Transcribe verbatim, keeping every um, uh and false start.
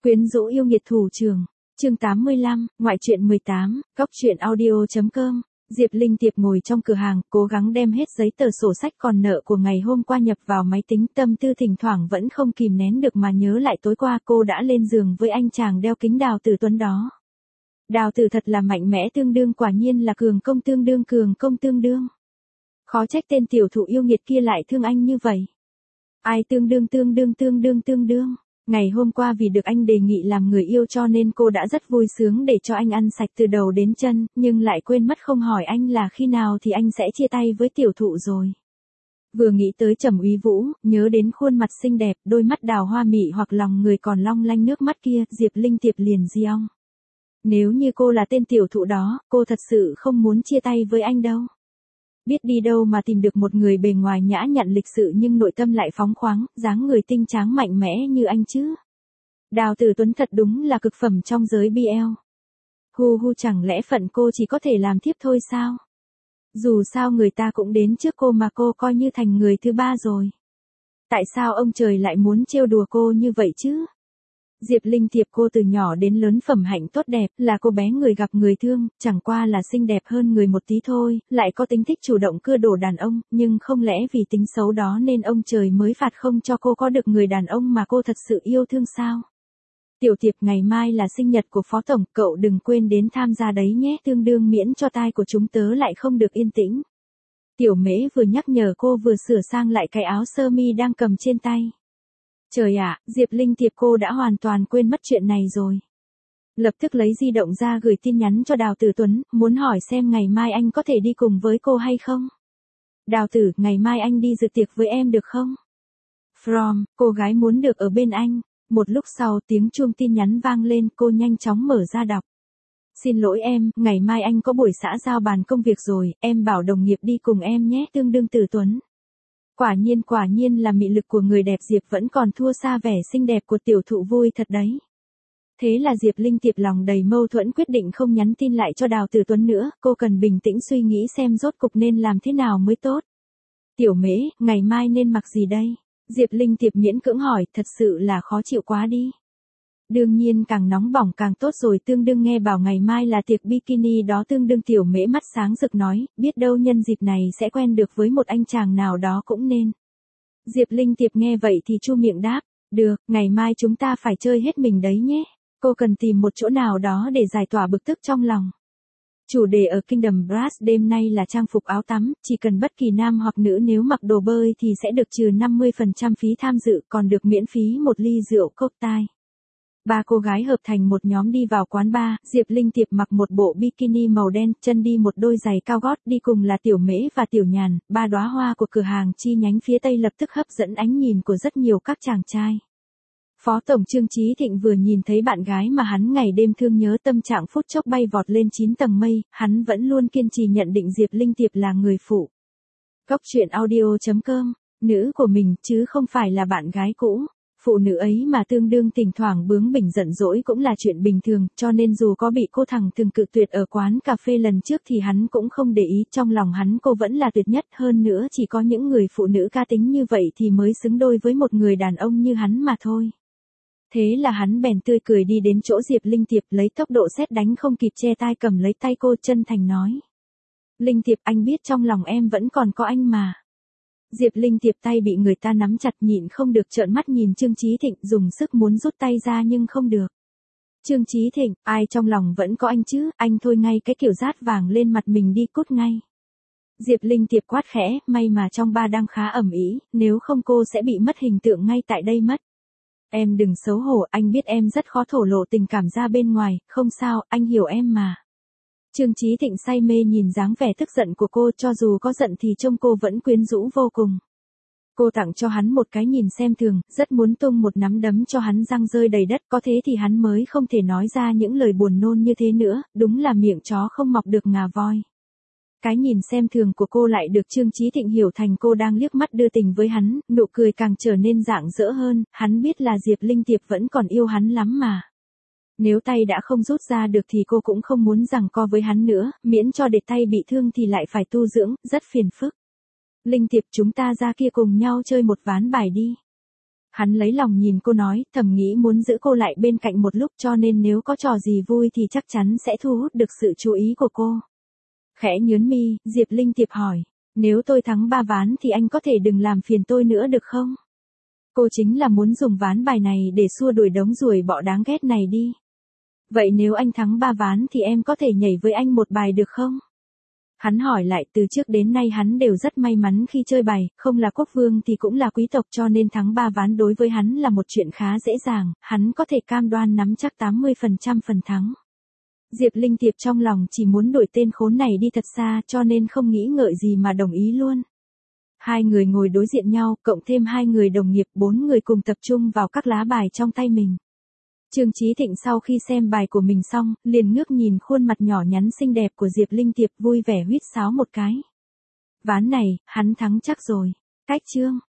Quyến rũ yêu nghiệt thủ trưởng, chương tám mươi lăm, ngoại truyện mười tám, góc truyện audio.com. Diệp Linh Tiệp ngồi trong cửa hàng, cố gắng đem hết giấy tờ sổ sách còn nợ của ngày hôm qua nhập vào máy tính, tâm tư thỉnh thoảng vẫn không kìm nén được mà nhớ lại tối qua cô đã lên giường với anh chàng đeo kính Đào Tử Tuấn đó. Đào Tử thật là mạnh mẽ tương đương, quả nhiên là cường công tương đương cường công tương đương. Khó trách tên tiểu thụ yêu nghiệt kia lại thương anh như vậy. Ai tương đương tương đương tương đương tương đương. Ngày hôm qua vì được anh đề nghị làm người yêu cho nên cô đã rất vui sướng để cho anh ăn sạch từ đầu đến chân, nhưng lại quên mất không hỏi anh là khi nào thì anh sẽ chia tay với tiểu thụ rồi. Vừa nghĩ tới Trầm Úy Vũ, nhớ đến khuôn mặt xinh đẹp, đôi mắt đào hoa mị hoặc lòng người còn long lanh nước mắt kia, Diệp Linh Tiệp liền giong. Nếu như cô là tên tiểu thụ đó, cô thật sự không muốn chia tay với anh đâu. Biết đi đâu mà tìm được một người bề ngoài nhã nhặn lịch sự nhưng nội tâm lại phóng khoáng, dáng người tinh tráng mạnh mẽ như anh chứ. Đào Tử Tuấn thật đúng là cực phẩm trong giới bê lờ. Hu hu, chẳng lẽ phận cô chỉ có thể làm thiếp thôi sao? Dù sao người ta cũng đến trước cô mà cô coi như thành người thứ ba rồi. Tại sao ông trời lại muốn trêu đùa cô như vậy chứ? Diệp Linh Tiệp cô từ nhỏ đến lớn phẩm hạnh tốt đẹp, là cô bé người gặp người thương, chẳng qua là xinh đẹp hơn người một tí thôi, lại có tính thích chủ động cưa đổ đàn ông, nhưng không lẽ vì tính xấu đó nên ông trời mới phạt không cho cô có được người đàn ông mà cô thật sự yêu thương sao? Tiểu Tiệp, ngày mai là sinh nhật của Phó Tổng, cậu đừng quên đến tham gia đấy nhé, tương đương miễn cho tai của chúng tớ lại không được yên tĩnh. Tiểu Mễ vừa nhắc nhở cô vừa sửa sang lại cái áo sơ mi đang cầm trên tay. Trời ạ, Diệp Linh Tiệp cô đã hoàn toàn quên mất chuyện này rồi. Lập tức lấy di động ra gửi tin nhắn cho Đào Tử Tuấn, muốn hỏi xem ngày mai anh có thể đi cùng với cô hay không. Đào Tử, ngày mai anh đi dự tiệc với em được không? From, cô gái muốn được ở bên anh. Một lúc sau tiếng chuông tin nhắn vang lên, cô nhanh chóng mở ra đọc. Xin lỗi em, ngày mai anh có buổi xã giao bàn công việc rồi, em bảo đồng nghiệp đi cùng em nhé, tương đương Tử Tuấn. Quả nhiên quả nhiên là mị lực của người đẹp Diệp vẫn còn thua xa vẻ xinh đẹp của tiểu thụ vui thật đấy. Thế là Diệp Linh Tiệp lòng đầy mâu thuẫn quyết định không nhắn tin lại cho Đào Tử Tuấn nữa, cô cần bình tĩnh suy nghĩ xem rốt cục nên làm thế nào mới tốt. Tiểu Mễ, ngày mai nên mặc gì đây? Diệp Linh Tiệp miễn cưỡng hỏi, thật sự là khó chịu quá đi. Đương nhiên càng nóng bỏng càng tốt rồi, tương đương nghe bảo ngày mai là tiệc bikini đó, tương đương Tiểu Mễ mắt sáng rực nói, biết đâu nhân dịp này sẽ quen được với một anh chàng nào đó cũng nên. Diệp Linh Tiệp nghe vậy thì chu miệng đáp, được, ngày mai chúng ta phải chơi hết mình đấy nhé. Cô cần tìm một chỗ nào đó để giải tỏa bực tức trong lòng. Chủ đề ở Kingdom Brass đêm nay là trang phục áo tắm, chỉ cần bất kỳ nam hoặc nữ nếu mặc đồ bơi thì sẽ được trừ năm mươi phần trăm phí tham dự, còn được miễn phí một ly rượu cocktail. Ba cô gái hợp thành một nhóm đi vào quán bar, Diệp Linh Tiệp mặc một bộ bikini màu đen, chân đi một đôi giày cao gót, đi cùng là Tiểu Mễ và Tiểu Nhàn, ba đóa hoa của cửa hàng chi nhánh phía Tây lập tức hấp dẫn ánh nhìn của rất nhiều các chàng trai. Phó Tổng Trương Chí Thịnh vừa nhìn thấy bạn gái mà hắn ngày đêm thương nhớ, tâm trạng phút chốc bay vọt lên chín tầng mây, hắn vẫn luôn kiên trì nhận định Diệp Linh Tiệp là người phụ. Góc truyện audio.com, nữ của mình chứ không phải là bạn gái cũ. Phụ nữ ấy mà tương đương thỉnh thoảng bướng bỉnh giận dỗi cũng là chuyện bình thường, cho nên dù có bị cô thẳng thừng cự tuyệt ở quán cà phê lần trước thì hắn cũng không để ý, trong lòng hắn cô vẫn là tuyệt nhất, hơn nữa chỉ có những người phụ nữ ca tính như vậy thì mới xứng đôi với một người đàn ông như hắn mà thôi. Thế là hắn bèn tươi cười đi đến chỗ Diệp Linh Tiệp, lấy tốc độ sét đánh không kịp che tai cầm lấy tay cô, chân thành nói. Linh Tiệp, anh biết trong lòng em vẫn còn có anh mà. Diệp Linh Tiệp tay bị người ta nắm chặt, nhịn không được trợn mắt nhìn Trương Chí Thịnh, dùng sức muốn rút tay ra nhưng không được. Trương Chí Thịnh, ai trong lòng vẫn có anh chứ, anh thôi ngay cái kiểu rát vàng lên mặt mình đi, cút ngay. Diệp Linh Tiệp quát khẽ, may mà trong ba đang khá ầm ĩ, nếu không cô sẽ bị mất hình tượng ngay tại đây mất. Em đừng xấu hổ, anh biết em rất khó thổ lộ tình cảm ra bên ngoài, không sao, anh hiểu em mà. Trương Chí Thịnh say mê nhìn dáng vẻ tức giận của cô, cho dù có giận thì trông cô vẫn quyến rũ vô cùng. Cô tặng cho hắn một cái nhìn xem thường, rất muốn tung một nắm đấm cho hắn răng rơi đầy đất, có thế thì hắn mới không thể nói ra những lời buồn nôn như thế nữa, đúng là miệng chó không mọc được ngà voi. Cái nhìn xem thường của cô lại được Trương Chí Thịnh hiểu thành cô đang liếc mắt đưa tình với hắn, nụ cười càng trở nên rạng rỡ hơn, hắn biết là Diệp Linh Tiệp vẫn còn yêu hắn lắm mà. Nếu tay đã không rút ra được thì cô cũng không muốn giằng co với hắn nữa, miễn cho để tay bị thương thì lại phải tu dưỡng, rất phiền phức. Linh Tiệp, chúng ta ra kia cùng nhau chơi một ván bài đi. Hắn lấy lòng nhìn cô nói, thầm nghĩ muốn giữ cô lại bên cạnh một lúc cho nên nếu có trò gì vui thì chắc chắn sẽ thu hút được sự chú ý của cô. Khẽ nhớn mi, Diệp Linh Tiệp hỏi, nếu tôi thắng ba ván thì anh có thể đừng làm phiền tôi nữa được không? Cô chính là muốn dùng ván bài này để xua đuổi đống ruồi bọ đáng ghét này đi. Vậy nếu anh thắng ba ván thì em có thể nhảy với anh một bài được không? Hắn hỏi lại, từ trước đến nay hắn đều rất may mắn khi chơi bài, không là quốc vương thì cũng là quý tộc cho nên thắng ba ván đối với hắn là một chuyện khá dễ dàng, hắn có thể cam đoan nắm chắc tám mươi phần trăm phần thắng. Diệp Linh Tiệp trong lòng chỉ muốn đuổi tên khốn này đi thật xa cho nên không nghĩ ngợi gì mà đồng ý luôn. Hai người ngồi đối diện nhau, cộng thêm hai người đồng nghiệp, bốn người cùng tập trung vào các lá bài trong tay mình. Trương Chí Thịnh sau khi xem bài của mình xong, liền ngước nhìn khuôn mặt nhỏ nhắn xinh đẹp của Diệp Linh Tiệp vui vẻ huýt sáo một cái. Ván này, hắn thắng chắc rồi. Cách chương.